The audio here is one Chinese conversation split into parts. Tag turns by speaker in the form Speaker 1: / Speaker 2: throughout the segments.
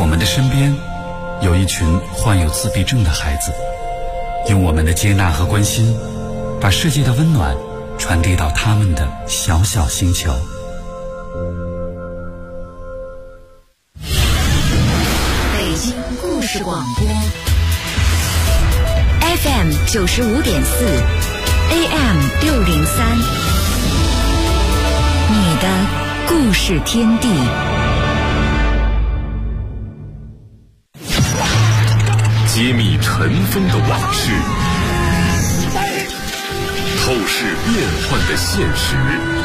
Speaker 1: 我们的身边有一群患有自闭症的孩子，用我们的接纳和关心，把世界的温暖传递到他们的小小星球。
Speaker 2: 北京故事广播 FM 95.4 AM 603，你的故事天地。
Speaker 3: 揭秘尘封的往事，透视变幻的现实，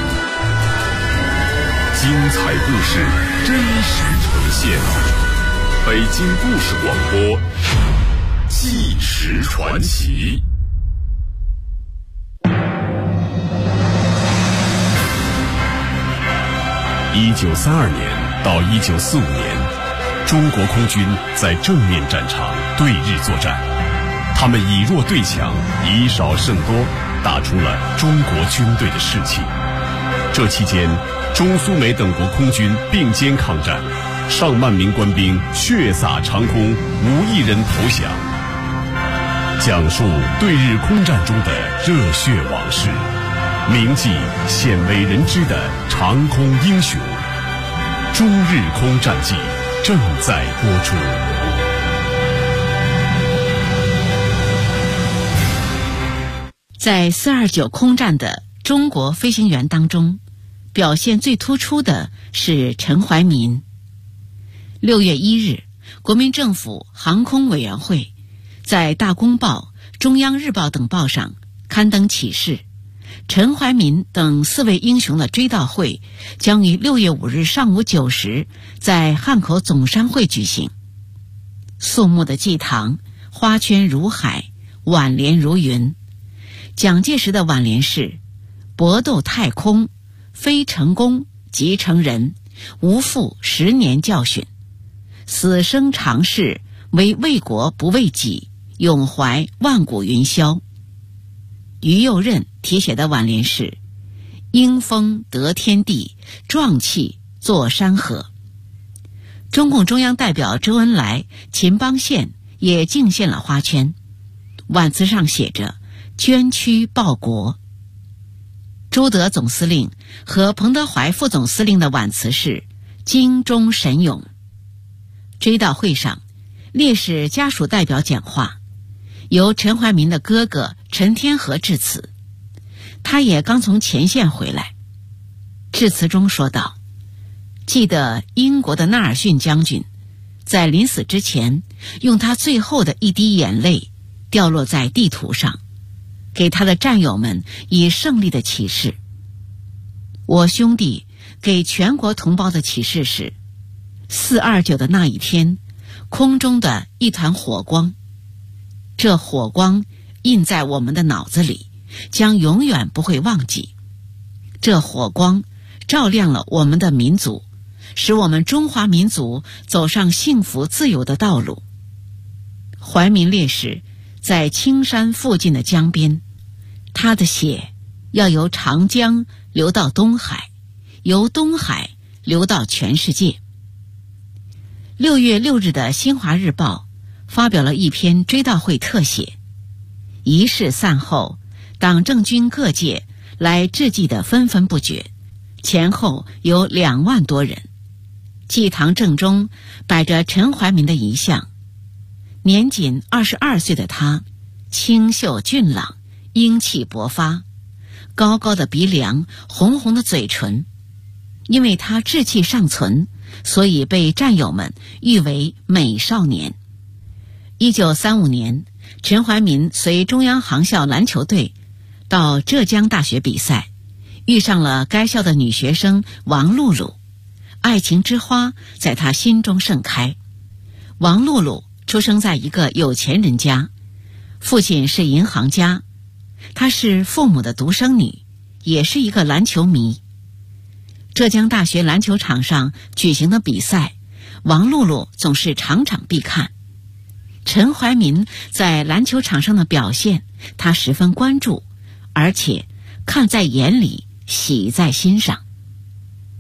Speaker 3: 精彩故事真实呈现。北京故事广播，纪实传奇。1932年到1945年，中国空军在正面战场对日作战，他们以弱对强，以少胜多，打出了中国军队的士气。这期间，中苏美等国空军并肩抗战，上万名官兵血洒长空，无一人投降。讲述对日空战中的热血往事，铭记鲜为人知的长空英雄。中日空战记正在播出。
Speaker 4: 在429空战的中国飞行员当中，表现最突出的是陈怀民。6月1日，国民政府航空委员会在《大公报》、《中央日报》等报上刊登启事，陈怀民等4位英雄的追悼会将于6月5日上午9时在汉口总商会举行。肃穆的祭堂，花圈如海，挽联如云。蒋介石的挽联是：搏斗太空，非成功即成仁，无负10年教训，死生常事，唯为国不为己，永怀万古云霄。于右任题写的挽联是：英风得天地，壮气作山河。中共中央代表周恩来、秦邦宪也敬献了花圈，挽词上写着捐躯报国。朱德总司令和彭德怀副总司令的挽词是精忠神勇。追悼会上，烈士家属代表讲话，由陈怀民的哥哥陈天和致辞，他也刚从前线回来。致辞中说道：记得英国的纳尔逊将军在临死之前，用他最后的一滴眼泪掉落在地图上，给他的战友们以胜利的启示。我兄弟给全国同胞的启示是，429的那一天，空中的一团火光，这火光印在我们的脑子里，将永远不会忘记。这火光照亮了我们的民族，使我们中华民族走上幸福自由的道路。怀民烈士在青山附近的江边，他的血要由长江流到东海，由东海流到全世界。6月6日的新华日报发表了一篇追悼会特写，仪式散后，党政军各界来致祭的纷纷不绝，前后有2万多人。祭堂正中摆着陈怀民的遗像，年仅22岁的他，清秀俊朗，英气勃发，高高的鼻梁，红红的嘴唇。因为他志气尚存，所以被战友们誉为美少年。1935年，陈怀民随中央航校篮球队到浙江大学比赛，遇上了该校的女学生王露露，爱情之花在他心中盛开。王露露出生在一个有钱人家，父亲是银行家，她是父母的独生女，也是一个篮球迷。浙江大学篮球场上举行的比赛，王露露总是场场必看。陈怀民在篮球场上的表现，他十分关注，而且看在眼里，喜在心上。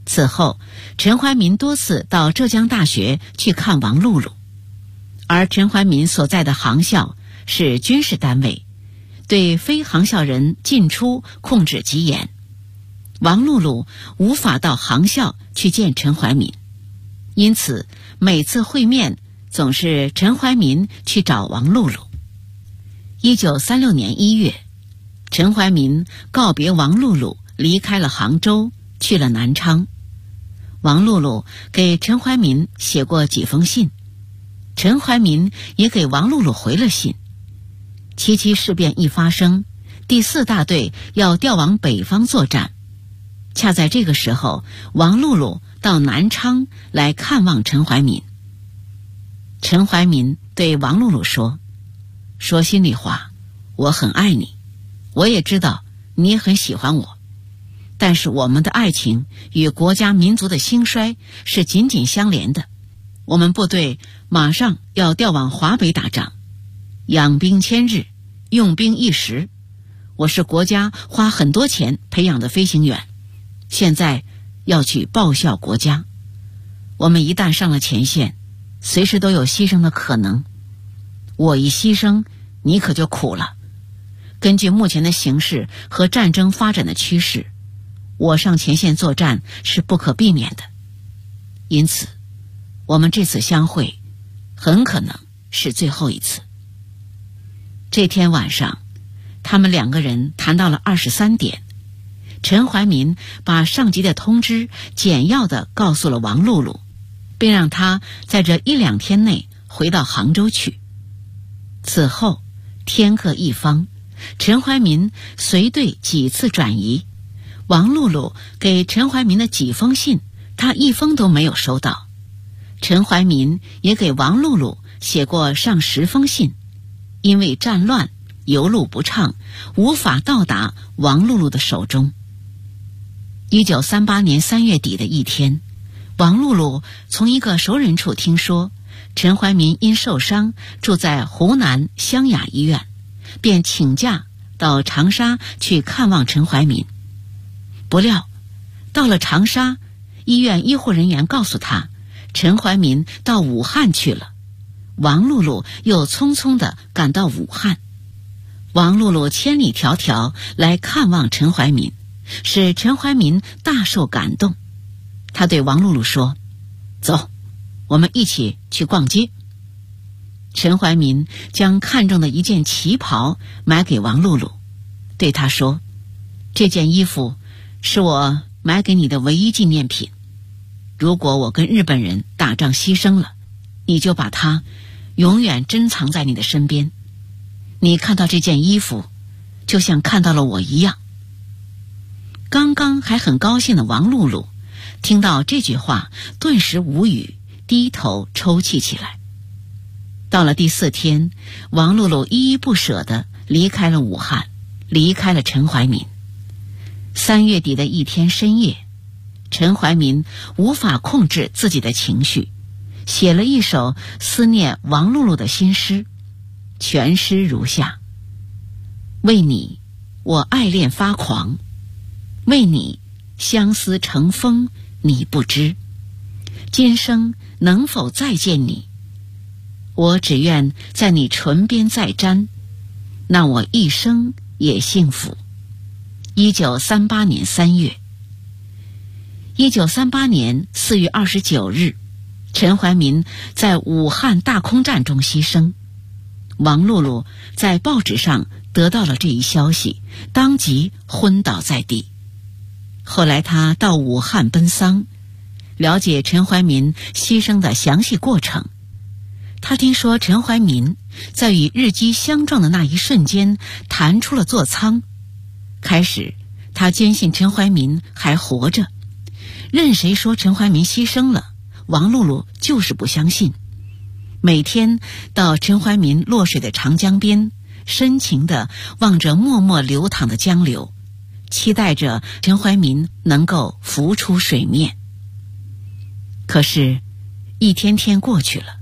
Speaker 4: 此后，陈怀民多次到浙江大学去看王露露，而陈怀民所在的航校是军事单位，对非航校人进出控制极严。王露露无法到航校去见陈怀民，因此每次会面总是陈怀民去找王露露。1936年1月，陈怀民告别王露露，离开了杭州，去了南昌。王露露给陈怀民写过几封信，陈怀民也给王露露回了信。77事变一发生，第4大队要调往北方作战，恰在这个时候，王露露到南昌来看望陈怀民。陈怀民对王露露说心里话，我很爱你，我也知道你也很喜欢我，但是我们的爱情与国家民族的兴衰是紧紧相连的。我们部队马上要调往华北打仗，养兵千日，用兵一时，我是国家花很多钱培养的飞行员，现在要去报效国家。我们一旦上了前线，随时都有牺牲的可能，我一牺牲，你可就苦了。根据目前的形势和战争发展的趋势，我上前线作战是不可避免的，因此我们这次相会很可能是最后一次。这天晚上，他们2个人谈到了23点，陈怀民把上级的通知简要地告诉了王露露，并让她在这1-2天内回到杭州去。此后天各一方，陈怀民随队几次转移，王露露给陈怀民的几封信，他一封都没有收到。陈怀民也给王露露写过上10封信，因为战乱，邮路不畅，无法到达王露露的手中。1938年3月底的一天，王露露从一个熟人处听说陈怀民因受伤住在湖南湘雅医院，便请假到长沙去看望陈怀民。不料到了长沙，医院医护人员告诉他陈怀民到武汉去了。王露露又匆匆地赶到武汉。王露露千里迢迢来看望陈怀民，使陈怀民大受感动。他对王露露说，走，我们一起去逛街。陈怀民将看中的一件旗袍买给王露露，对她说，这件衣服是我买给你的唯一纪念品，如果我跟日本人打仗牺牲了，你就把它永远珍藏在你的身边。你看到这件衣服，就像看到了我一样。刚刚还很高兴的王露露听到这句话，顿时无语，低头抽泣起来。到了第4天，王露露依依不舍地离开了武汉，离开了陈怀民。3月底的一天深夜，陈怀民无法控制自己的情绪，写了一首思念王露露的新诗，全诗如下：为你，我爱恋发狂；为你，相思成风，你不知。今生能否再见你？我只愿在你唇边再沾，那我一生也幸福。1938年3月。1938年4月29日，陈怀民在武汉大空战中牺牲。王露露在报纸上得到了这一消息，当即昏倒在地。后来他到武汉奔丧，了解陈怀民牺牲的详细过程。他听说陈怀民在与日机相撞的那一瞬间弹出了座舱。开始他坚信陈怀民还活着，任谁说陈怀民牺牲了，王露露就是不相信。每天到陈怀民落水的长江边，深情地望着默默流淌的江流，期待着陈怀民能够浮出水面。可是一天天过去了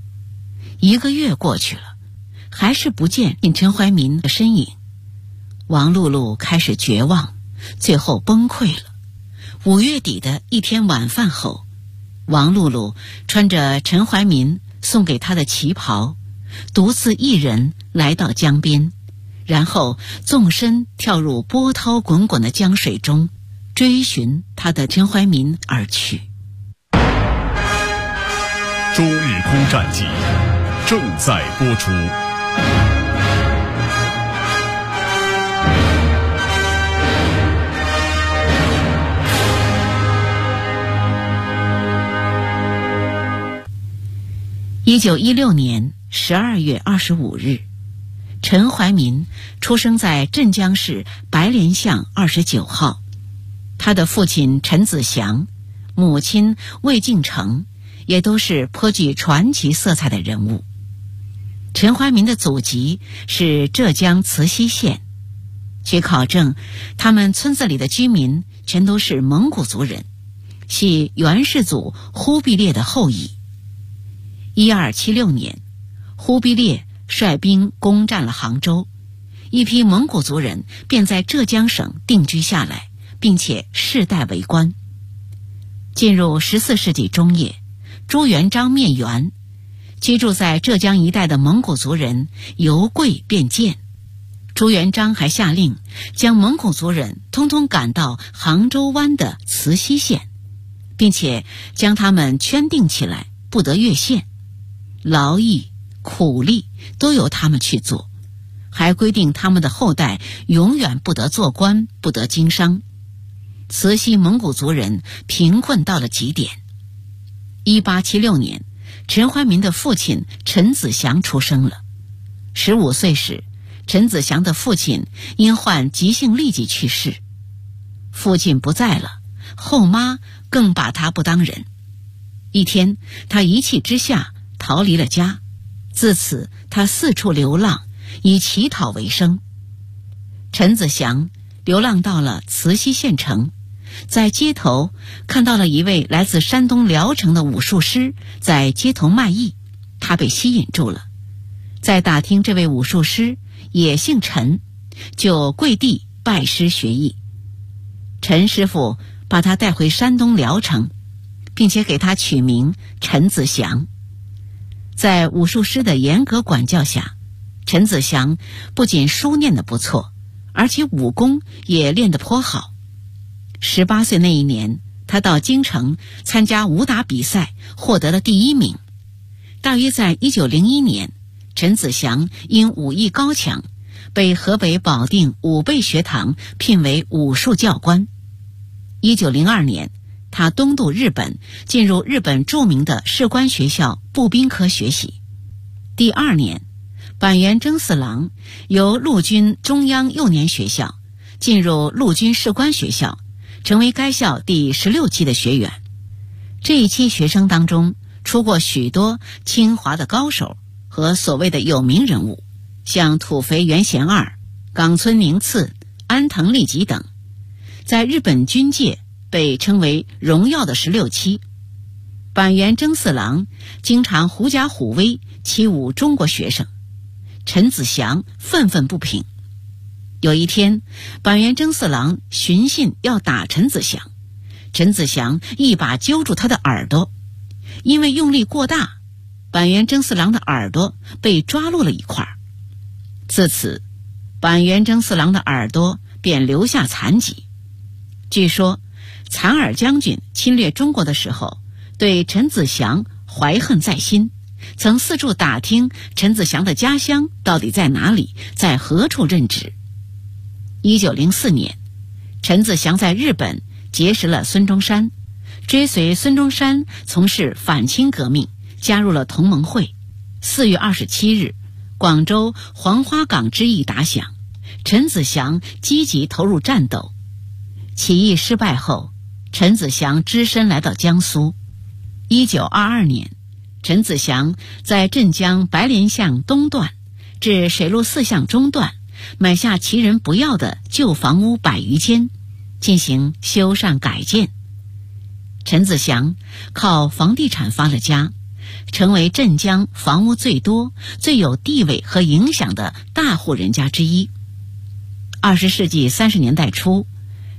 Speaker 4: ，1个月过去了，还是不见陈怀民的身影。王露露开始绝望，最后崩溃了。 5月底的一天晚饭后，王露露穿着陈怀民送给她的旗袍，独自一人来到江边，然后纵身跳入波涛滚滚的江水中，追寻她的陈怀民而去。
Speaker 3: 中日空战记正在播出。
Speaker 4: 1916年12月25日，陈怀民出生在镇江市白莲巷29号。他的父亲陈子祥，母亲魏敬成，也都是颇具传奇色彩的人物。陈怀民的祖籍是浙江慈溪县，据考证，他们村子里的居民全都是蒙古族人，系元世祖忽必烈的后裔。1276年，忽必烈率兵攻占了杭州，一批蒙古族人便在浙江省定居下来，并且世代为官。进入14世纪中叶，朱元璋灭元，居住在浙江一带的蒙古族人由贵变贱。朱元璋还下令将蒙古族人通通赶到杭州湾的慈溪县，并且将他们圈定起来，不得越线，劳役苦力都由他们去做，还规定他们的后代永远不得做官，不得经商。慈溪蒙古族人贫困到了极点。1876年，陈怀民的父亲陈子祥出生了。15岁时，陈子祥的父亲因患急性痢疾去世，父亲不在了，后妈更把他不当人。一天，他一气之下逃离了家，自此他四处流浪，以乞讨为生。陈子祥流浪到了慈溪县城，在街头看到了一位来自山东聊城的武术师在街头卖艺，他被吸引住了。在打听这位武术师也姓陈，就跪地拜师学艺。陈师傅把他带回山东聊城，并且给他取名陈子祥。在武术师的严格管教下，陈子祥不仅书念得不错，而且武功也练得颇好。18岁那一年，他到京城参加武打比赛，获得了第1名。大约在1901年，陈子祥因武艺高强，被河北保定武备学堂聘为武术教官。1902年，他东渡日本，进入日本著名的士官学校步兵科学习。第2年，板垣征四郎由陆军中央幼年学校进入陆军士官学校，成为该校第16期的学员。这一期学生当中出过许多清华的高手和所谓的有名人物，像土肥原贤二、冈村宁次、安藤利吉等，在日本军界被称为荣耀的16期。板垣征四郎经常狐假虎威，欺侮中国学生，陈子祥愤愤不平。有一天，板垣征四郎寻衅要打陈子祥，陈子祥一把揪住他的耳朵，因为用力过大，板垣征四郎的耳朵被抓落了一块。自此，板垣征四郎的耳朵便留下残疾。据说残尔将军侵略中国的时候，对陈子祥怀恨在心，曾四处打听陈子祥的家乡到底在哪里，在何处任职。1904年，陈子祥在日本结识了孙中山，追随孙中山从事反清革命，加入了同盟会。4月27日，广州黄花岗之役打响，陈子祥积极投入战斗。起义失败后，陈子祥只身来到江苏。1922年，陈子祥在镇江白莲巷东段至水路4巷中段买下其人不要的旧房屋100余间，进行修缮改建。陈子祥靠房地产发了家，成为镇江房屋最多、最有地位和影响的大户人家之一。20世纪30年代初，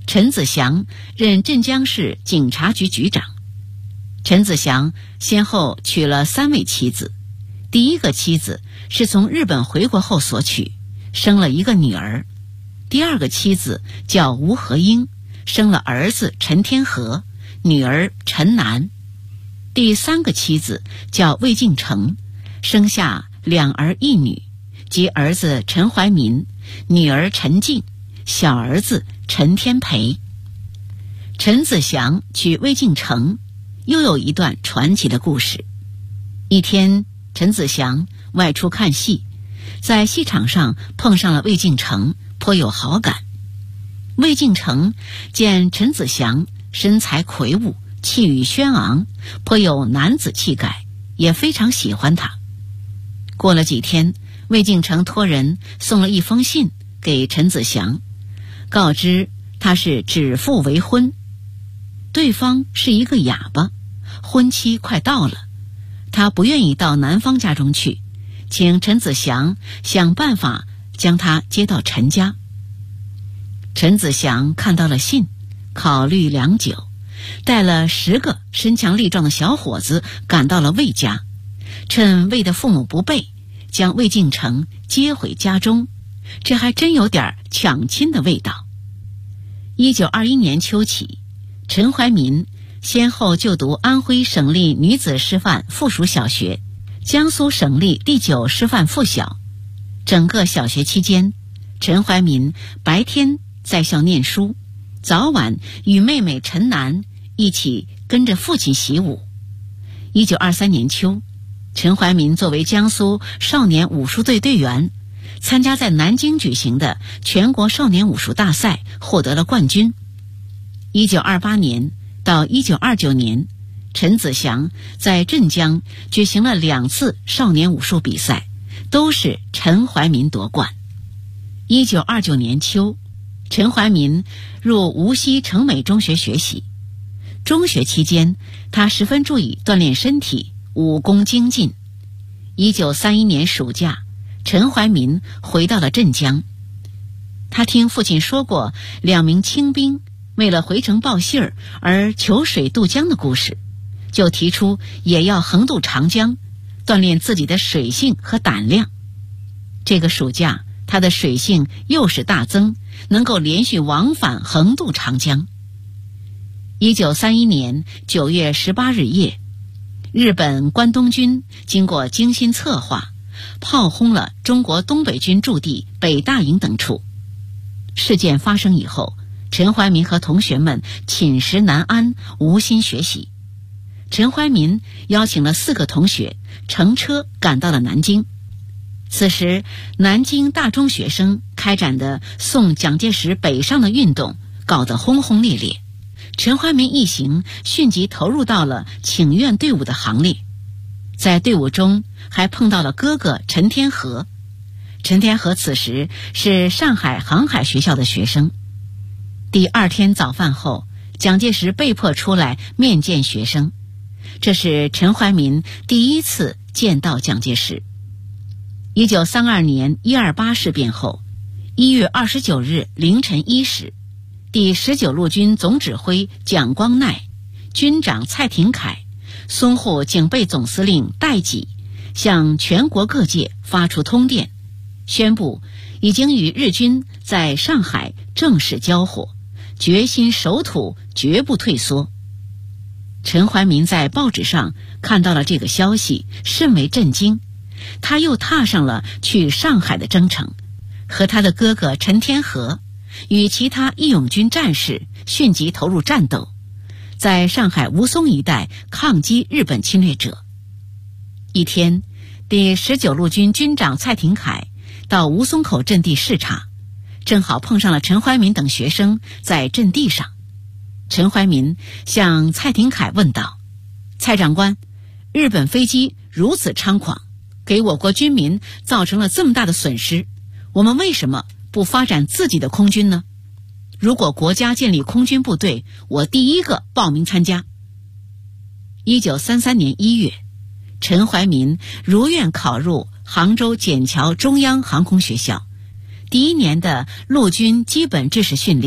Speaker 4: 陈子祥任镇江市警察局局长。陈子祥先后娶了3位妻子，第一个妻子是从日本回国后所娶，生了一个女儿；第二个妻子叫吴和英，生了儿子陈天和，女儿陈楠；第3个妻子叫魏晋成，生下2儿1女，即儿子陈怀民，女儿陈静，小儿子陈天培。陈子祥娶魏晋成又有一段传奇的故事。一天，陈子祥外出看戏，在戏场上碰上了魏晋成，颇有好感。魏晋成见陈子祥身材魁梧，气宇轩昂，颇有男子气概，也非常喜欢他。过了几天，魏晋成托人送了一封信给陈子祥，告知他是指腹为婚，对方是一个哑巴，婚期快到了，他不愿意到男方家中去，请陈子祥想办法将他接到陈家。陈子祥看到了信，考虑良久，带了10个身强力壮的小伙子赶到了魏家，趁魏的父母不备，将魏晋成接回家中，这还真有点抢亲的味道。1921年秋起，陈怀民先后就读安徽省立女子师范附属小学、江苏省立第9师范附小。整个小学期间，陈怀民白天在校念书，早晚与妹妹陈楠一起跟着父亲习武。1923年秋，陈怀民作为江苏少年武术队队员，参加在南京举行的全国少年武术大赛，获得了冠军。1928年到1929年，陈子祥在镇江举行了2次少年武术比赛，都是陈怀民夺冠。1929年秋，陈怀民入无锡成美中学学习。中学期间，他十分注意锻炼身体，武功精进。1931年暑假，陈怀民回到了镇江。他听父亲说过2名清兵为了回城报信儿而求水渡江的故事，就提出也要横渡长江，锻炼自己的水性和胆量。这个暑假，他的水性又是大增，能够连续往返横渡长江。1931年9月18日夜，日本关东军经过精心策划，炮轰了中国东北军驻地北大营等处。事件发生以后，陈怀民和同学们寝食难安，无心学习。陈怀民邀请了4个同学乘车赶到了南京。此时，南京大中学生开展的送蒋介石北上的运动搞得轰轰烈烈。陈怀民一行迅即投入到了请愿队伍的行列，在队伍中还碰到了哥哥陈天和。陈天和此时是上海航海学校的学生。第2天早饭后，蒋介石被迫出来面见学生，这是陈怀民第一次见到蒋介石。1932年128事变后，1月29日凌晨1时，第19路军总指挥蒋光鼐、军长蔡廷锴、淞沪警备总司令戴季向全国各界发出通电，宣布已经与日军在上海正式交火，决心守土，绝不退缩。陈怀民在报纸上看到了这个消息，甚为震惊。他又踏上了去上海的征程，和他的哥哥陈天和与其他义勇军战士迅即投入战斗，在上海吴淞一带抗击日本侵略者。一天，第19路军军长蔡廷锴到吴淞口阵地视察，正好碰上了陈怀民等学生在阵地上。陈怀民向蔡廷锴问道：“蔡长官，日本飞机如此猖狂，给我国军民造成了这么大的损失，我们为什么不发展自己的空军呢？如果国家建立空军部队，我第一个报名参加。”1933年1月，陈怀民如愿考入杭州笕桥中央航空学校，第1年的陆军基本知识训练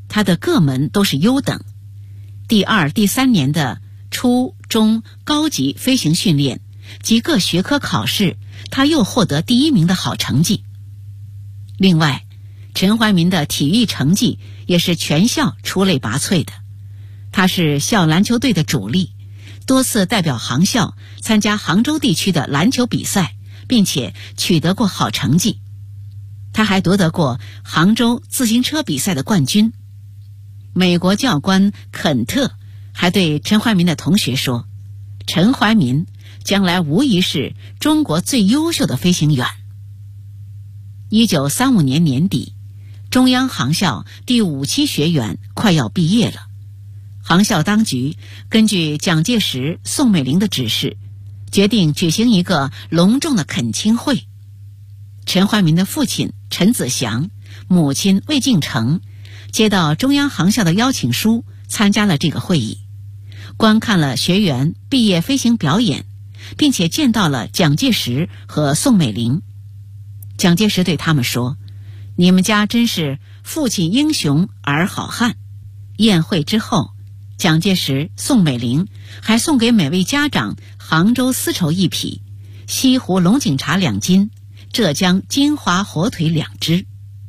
Speaker 4: 他的各门都是优等。第2、第3年的初中高级飞行训练及各学科考试，他又获得第1名的好成绩。另外，陈怀民的体育成绩也是全校出类拔萃的，他是校篮球队的主力，多次代表杭校参加杭州地区的篮球比赛，并且取得过好成绩。他还夺得过杭州自行车比赛的冠军。美国教官肯特还对陈怀民的同学说，陈怀民将来无疑是中国最优秀的飞行员。1935年年底，中央航校第5期学员快要毕业了。航校当局根据蒋介石、宋美龄的指示，决定举行一个隆重的恳亲会。陈怀民的父亲陈子祥、母亲魏敬成接到中央航校的邀请书，参加了这个会议，观看了学员毕业飞行表演，并且见到了蒋介石和宋美龄。蒋介石对他们说，你们家真是父亲英雄儿好汉。宴会之后，蒋介石、宋美龄还送给每位家长杭州丝绸1匹，西湖龙井茶2斤，浙江金华火腿2只。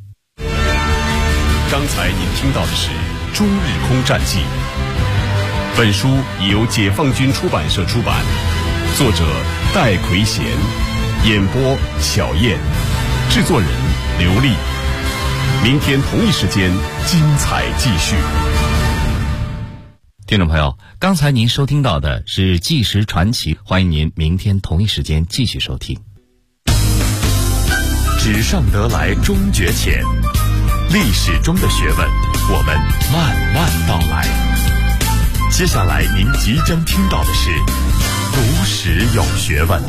Speaker 3: 刚才您听到的是《中日空战记》，本书由解放军出版社出版，作者戴奎贤，演播小燕，制作人刘丽。明天同一时间精彩继续。
Speaker 5: 听众朋友，刚才您收听到的是《纪实传奇》，欢迎您明天同一时间继续收听。
Speaker 3: 纸上得来终觉浅，历史中的学问，我们慢慢道来。接下来您即将听到的是读史有学问。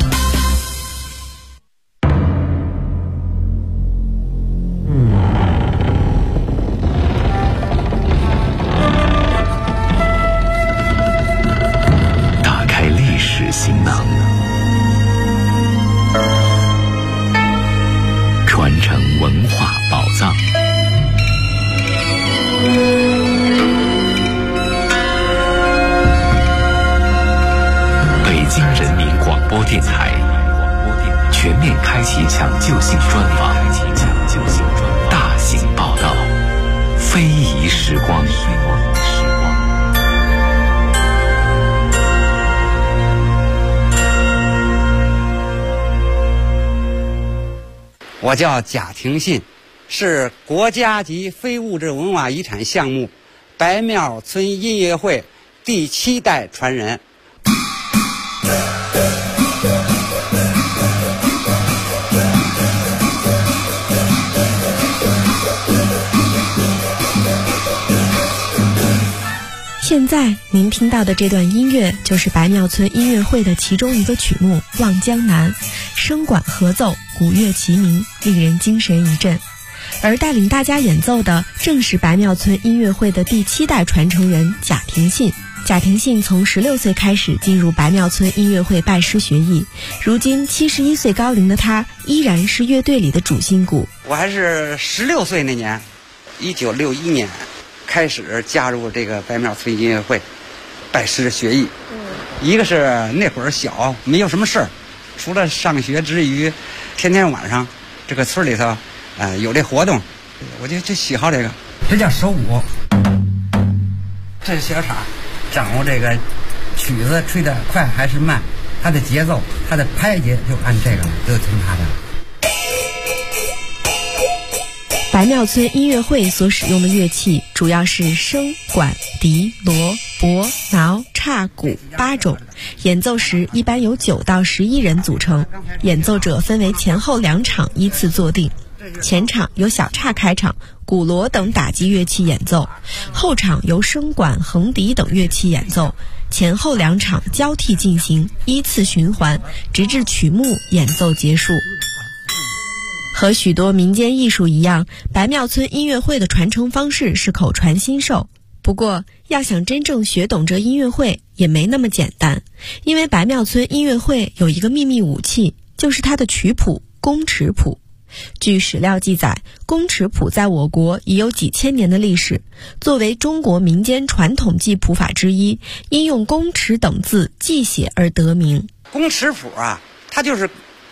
Speaker 6: 打开历史行囊，传承文化宝藏。北京人民广播电台全面开启抢救性专访，大型报道，非遗时光。
Speaker 7: 我叫贾廷信，是国家级非物质文化遗产项目白庙村音乐会第7代传人。
Speaker 8: 现在您听到的这段音乐就是白庙村音乐会的其中一个曲目《望江南》，声管合奏，鼓乐齐鸣，令人精神一振。而带领大家演奏的正是白庙村音乐会的第7代传承人贾廷信。贾廷信从16岁开始进入白庙村音乐会拜师学艺，如今71岁高龄的他依然是乐队里的主心骨。
Speaker 7: 我还是16岁那年，1961年开始加入这个白庙村音乐会，拜师学艺。一个是那会儿小，没有什么事儿，除了上学之余，天天晚上这个村里头有这活动，我就喜好这个。这叫手鼓，这是小叉，掌握这个曲子吹得快还是慢，它的节奏，它的拍节就按这个，就听它的。
Speaker 8: 白庙村音乐会所使用的乐器主要是笙、管、笛、锣、钹、挠、叉、鼓8种，演奏时一般由9到11人组成，演奏者分为前后2场依次坐定。前场由小叉开场，鼓锣等打击乐器演奏，后场由笙管、横笛等乐器演奏，前后2场交替进行，依次循环，直至曲目演奏结束。和许多民间艺术一样，白庙村音乐会的传承方式是口传心授。不过，要想真正学懂这音乐会也没那么简单，因为白庙村音乐会有一个秘密武器，就是它的曲谱——公尺谱。 据史料记载，工尺谱在我国已有几千年的历史，作为中国民间传统记谱法之一，因用工尺等字记写而得名。
Speaker 7: 工尺谱啊，它就是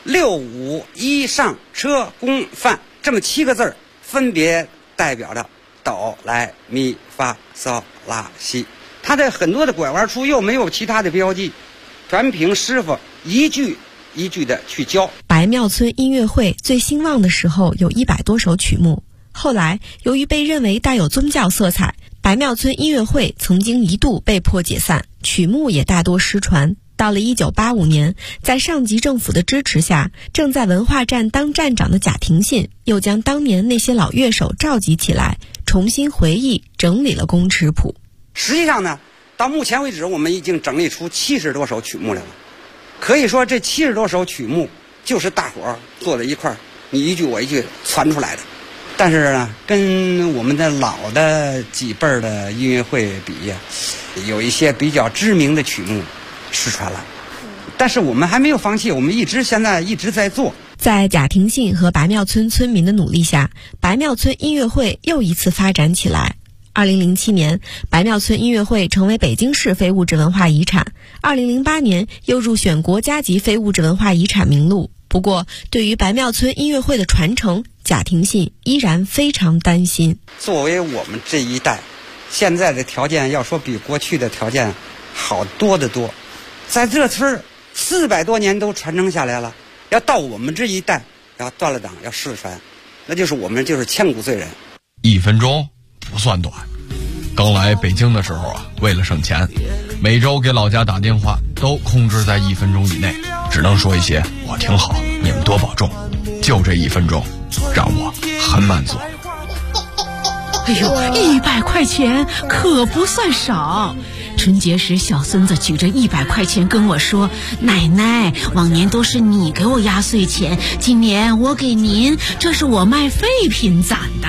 Speaker 7: 6、5、1上车工饭这么7个字，分别代表着哆来咪发嗦拉西。它的很多的拐弯处又没有其他的标记，全凭师傅一句一句的去教。
Speaker 8: 白庙村音乐会最兴旺的时候有100多首曲目，后来由于被认为带有宗教色彩，白庙村音乐会曾经一度被迫解散，曲目也大多失传。到了1985年，在上级政府的支持下，正在文化站当站长的贾廷信又将当年那些老乐手召集起来，重新回忆整理了工尺谱。
Speaker 7: 实际上呢，到目前为止我们已经整理出70多首曲目来了。可以说这70多首曲目就是大伙儿坐在一块儿，你一句我一句传出来的。但是呢，跟我们的老的几辈儿的音乐会比呀，有一些比较知名的曲目失传了。但是我们还没有放弃，我们现在一直在做。
Speaker 8: 在贾廷信和白庙村村民的努力下，白庙村音乐会又一次发展起来。2007年，白庙村音乐会成为北京市非物质文化遗产。2008年又入选国家级非物质文化遗产名录。不过，对于白庙村音乐会的传承，贾廷信依然非常担心。
Speaker 7: 作为我们这一代，现在的条件要说比过去的条件好多得多。在这村400多年都传承下来了，要到我们这一代要断了档要失传，那就是我们就是千古罪人。
Speaker 9: 1分钟不算短。刚来北京的时候啊，为了省钱，每周给老家打电话都控制在1分钟以内，只能说一些我挺好，你们多保重。就这1分钟，让我很满足。
Speaker 4: 哎呦，100块钱可不算少。春节时，小孙子举着100块钱跟我说：“奶奶，往年都是你给我压岁钱，今年我给您，这是我卖废品攒的。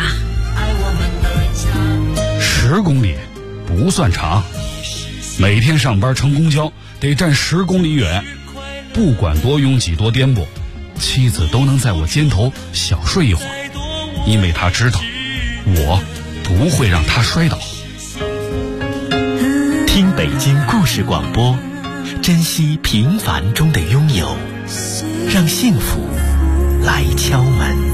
Speaker 1: ”10公里不算长，每天上班乘公交得站10公里远，不管多拥挤多颠簸，妻子都能在我肩头小睡一会儿，因为她知道我不会让她摔倒。
Speaker 6: 听北京故事广播，珍惜平凡中的拥有，让幸福来敲门。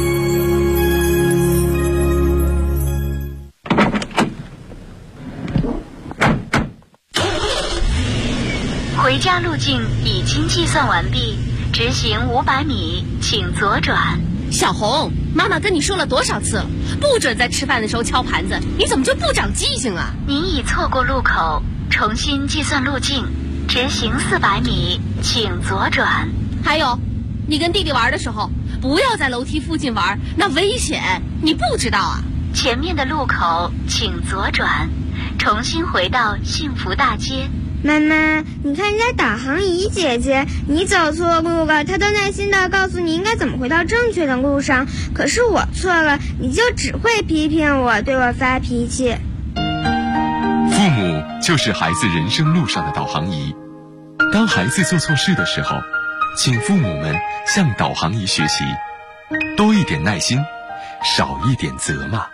Speaker 2: 回家路径已经计算完毕，直行500米，请左转。
Speaker 10: 小红，妈妈跟你说了多少次了，不准在吃饭的时候敲盘子，你怎么就不长记性啊？
Speaker 2: 您已错过路口，重新计算路径，直行400米，请左转。
Speaker 10: 还有，你跟弟弟玩的时候，不要在楼梯附近玩，那危险，你不知道啊？
Speaker 2: 前面的路口请左转，重新回到幸福大街。
Speaker 11: 妈妈，你看人家导航仪姐姐，你走错路了，她都耐心地告诉你应该怎么回到正确的路上。可是我错了，你就只会批评我，对我发脾气。
Speaker 12: 父母就是孩子人生路上的导航仪。当孩子做错事的时候，请父母们向导航仪学习，多一点耐心，少一点责骂。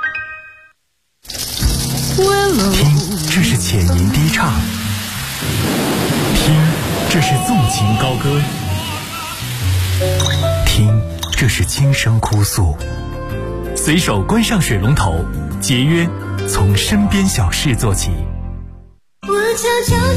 Speaker 6: 听，这是浅吟低唱。听，这是纵情高歌。听，这是轻声哭诉。随手关上水龙头，节约从身边小事做起。我悄悄